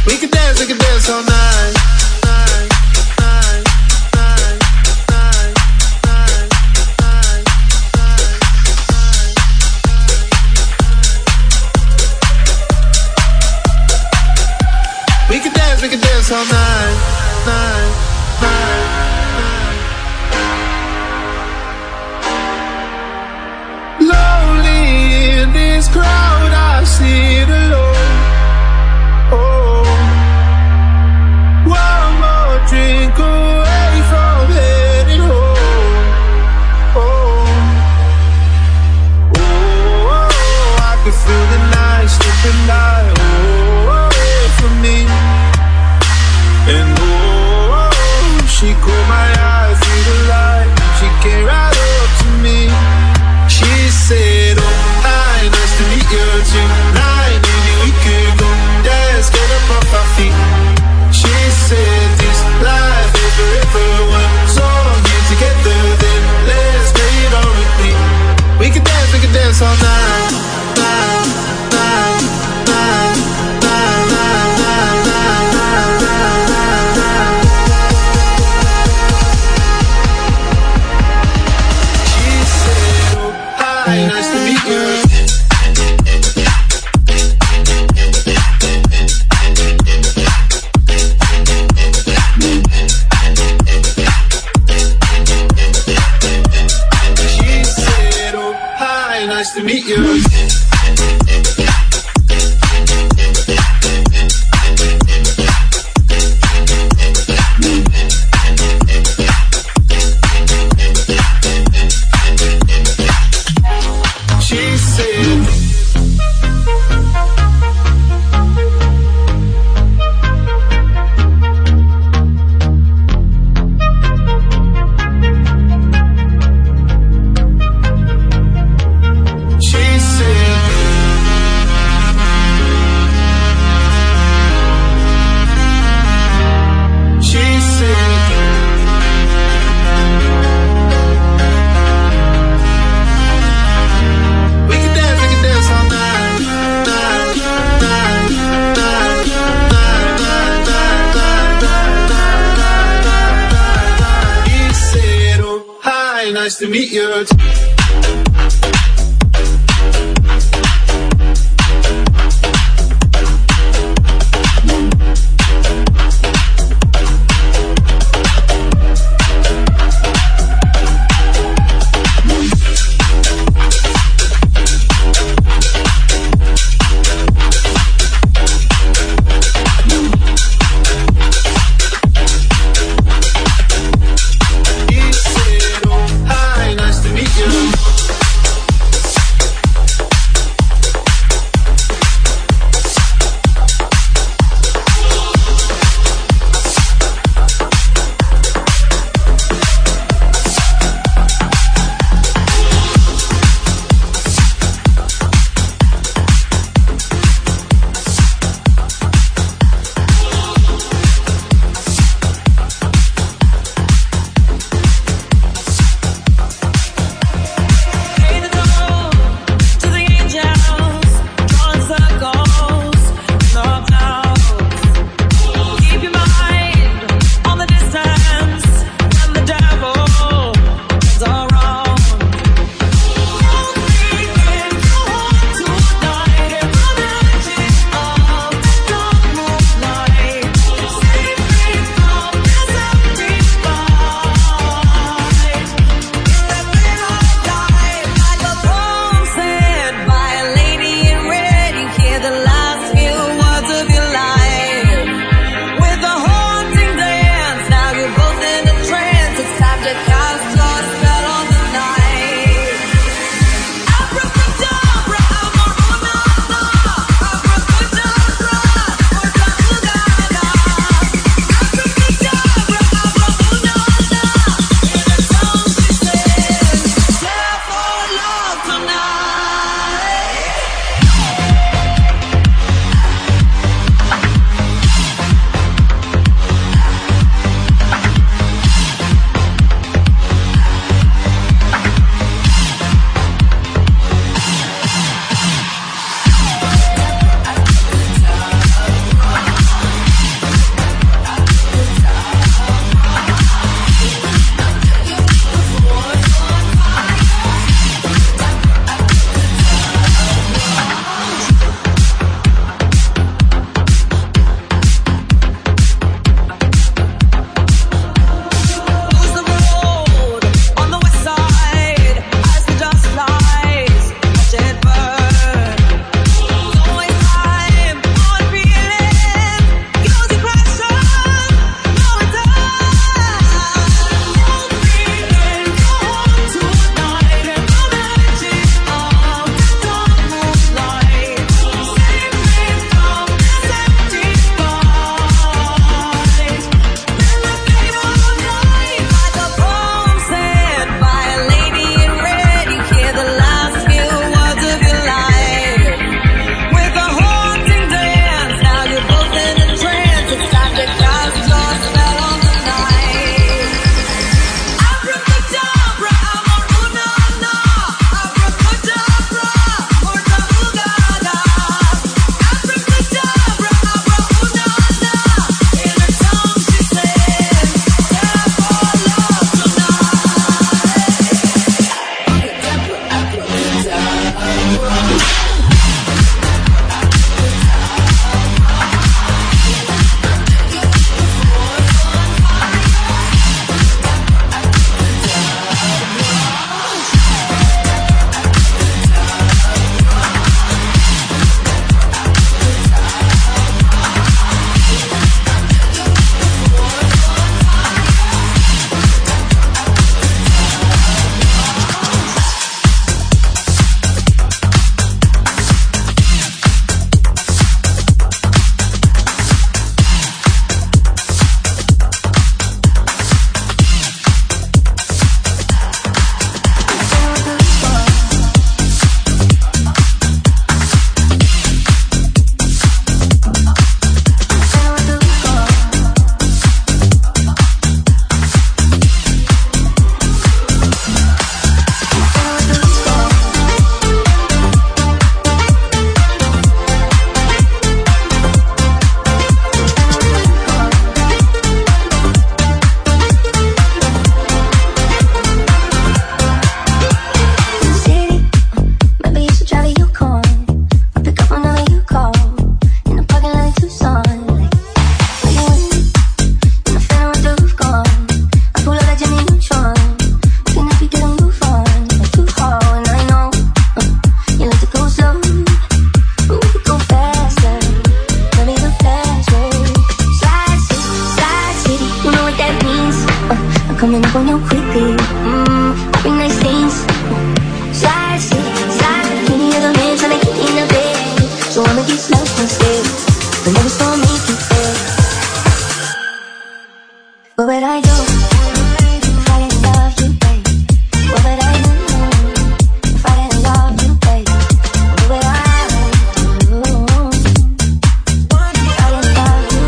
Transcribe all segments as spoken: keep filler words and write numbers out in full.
We can dance, we can dance all night. We can dance, we can dance all night, night, night, night. Lonely in this crowd, I sit alone. Oh, one more drink away from heading home. Oh, oh, I can feel the night slipping by. Oh, away from me. And oh, she caught my eye through the light. She came right up to me. She said, oh, hi, nice to meet you tonight. Maybe we could go dance, get up off our feet. She said, this life is forever one song here together. Then let's play it on repeat. We can dance, we can dance all night, night, night, night, night, night, night, night, night, night. She said, oh, hi, nice to meet you. Nice to meet you. She said, nice to meet you. You but never saw me do it. What would I do if I didn't love you, babe? What would I do if I didn't love you, babe? What would I do if I didn't love you?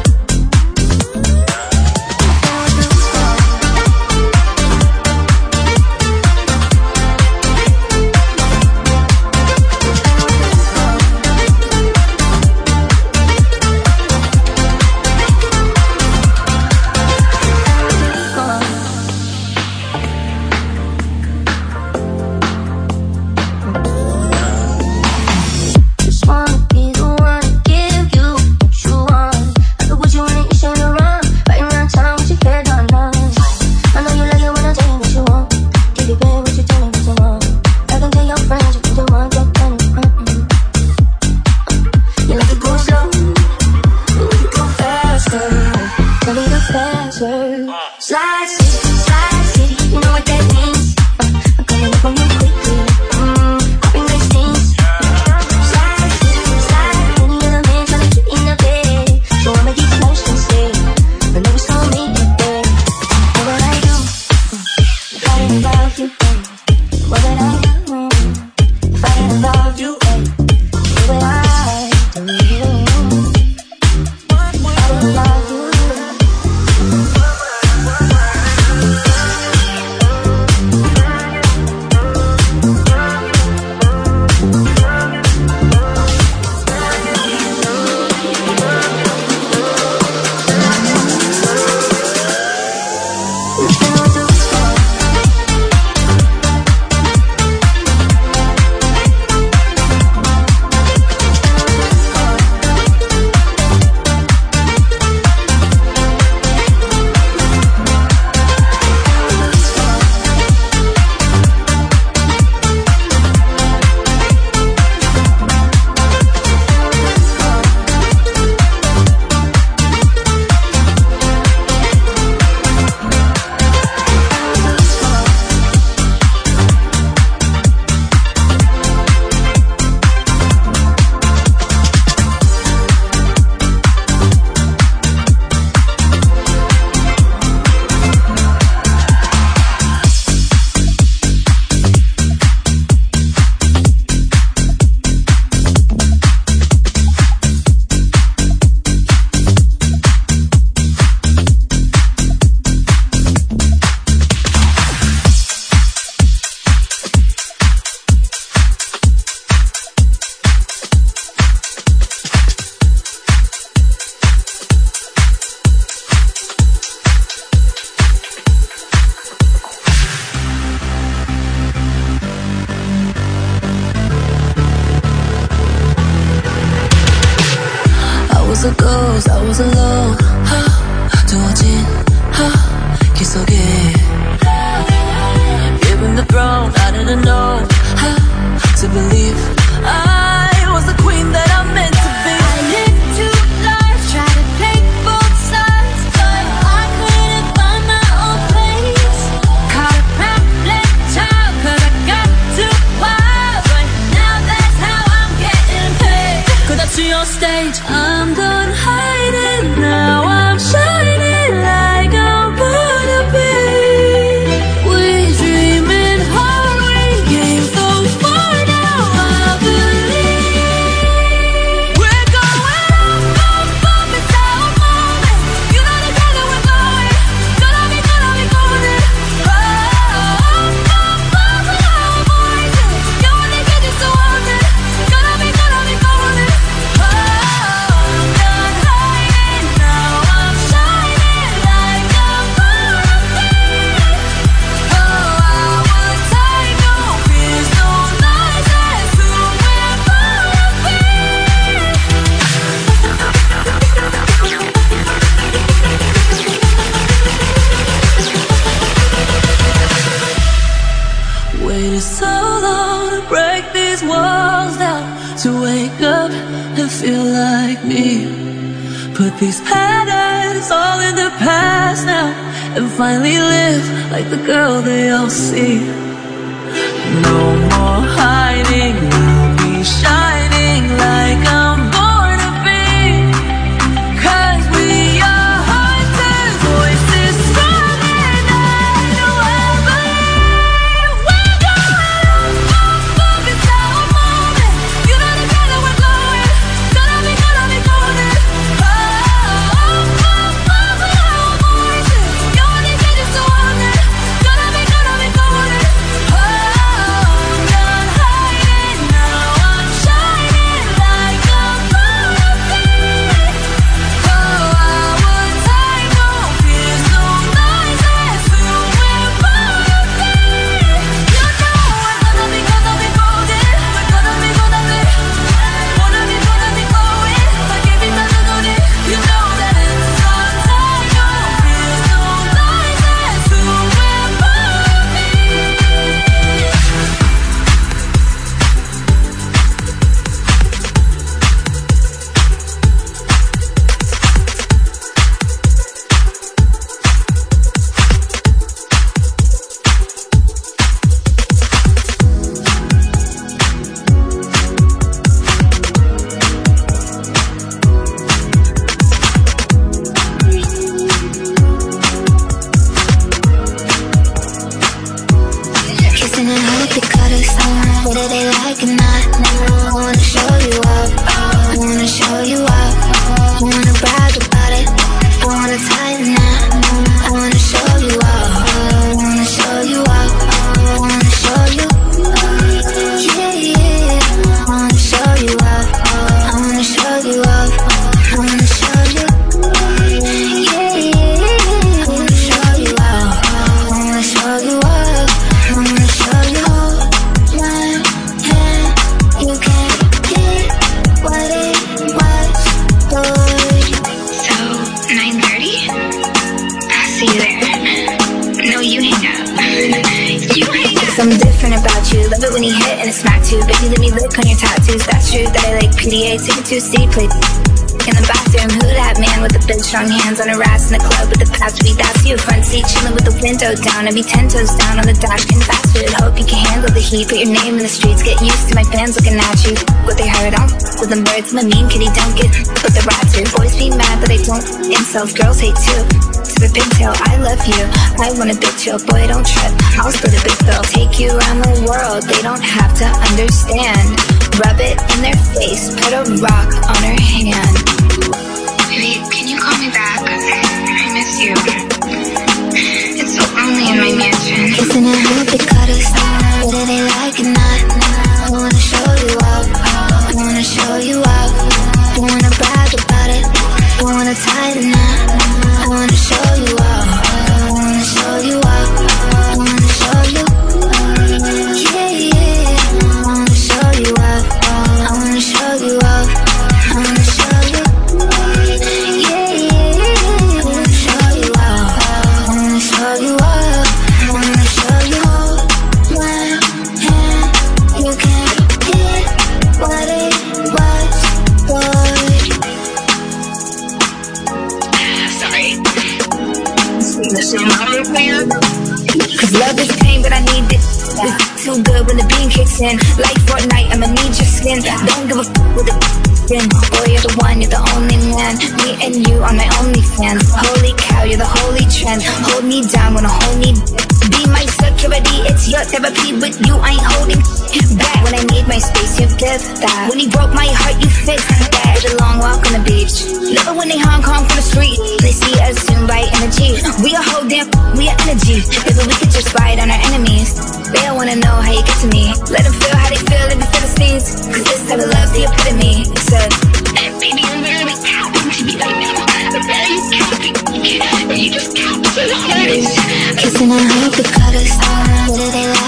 These patterns all in the past now, and finally live like the girl they all see. No more hiding, I'll be shining like I'm born to be. something different about you. Love it when you hit and it smack too. Baby, let me lick on your tattoos. That's true that I like P D A. Take it to a city, play in the bathroom. Who that man with the big strong hands on her ass in the club with the patch beat? That's you. Front seat chilling with the window down. I be ten toes down on the dash, getting fast food. Hope you can handle the heat. Put your name in the streets. Get used to my fans looking at you. What they heard on with them birds. I'm a mean kitty. Don't get with the rats here. Boys be mad that I don't insult. Girls hate too. To the pigtail, I love you. I want a big chill. Boy, don't trip. I'll split a big bill. Take you around the world. They don't have to understand. Rub it in their face. Put a rock on her hand. Baby, can you call me back? I miss you. It's so lonely in my mansion. Isn't it hard to cut us? Whether they like it or not, I wanna show you up. I wanna show you up. Don't wanna brag about it. Don't wanna tie the knot. I wanna show you up. I wanna show you up. I wanna show you. Yeah, yeah. I wanna show you up. I wanna show you up. I wanna show you. Yeah, yeah. I wanna show you up. I wanna show you up. I wanna show you up. One hand, you can't get what it was for. Sorry. See the same color plan? Cause love is pain, but I need it. It's too good when the beam kicks in. Like Fortnite, I'ma need your skin. Don't give a f with the spin. Boy, you're the one, you're the only man. Me and you are my only fans. Holy cow, you're the holy trend. Hold me down when I hold me. Be my security, it's your therapy. With you, I ain't holding back. When I need my space, you give that. When he broke my heart, you fixed that. Did a long walk on the beach. Love it when they Hong Kong from the street. They see us soon by energy. We a whole damn, we are energy. Baby, we could just fight on our enemies. They don't wanna know how you get to me. Let them feel how they feel in the Philistines. Cause this type of love's the epitome. It's a Baby, you're literally tapping to me right now. I'm very happy. You just tapped so hard. kissing on hope to cut us. What do they like?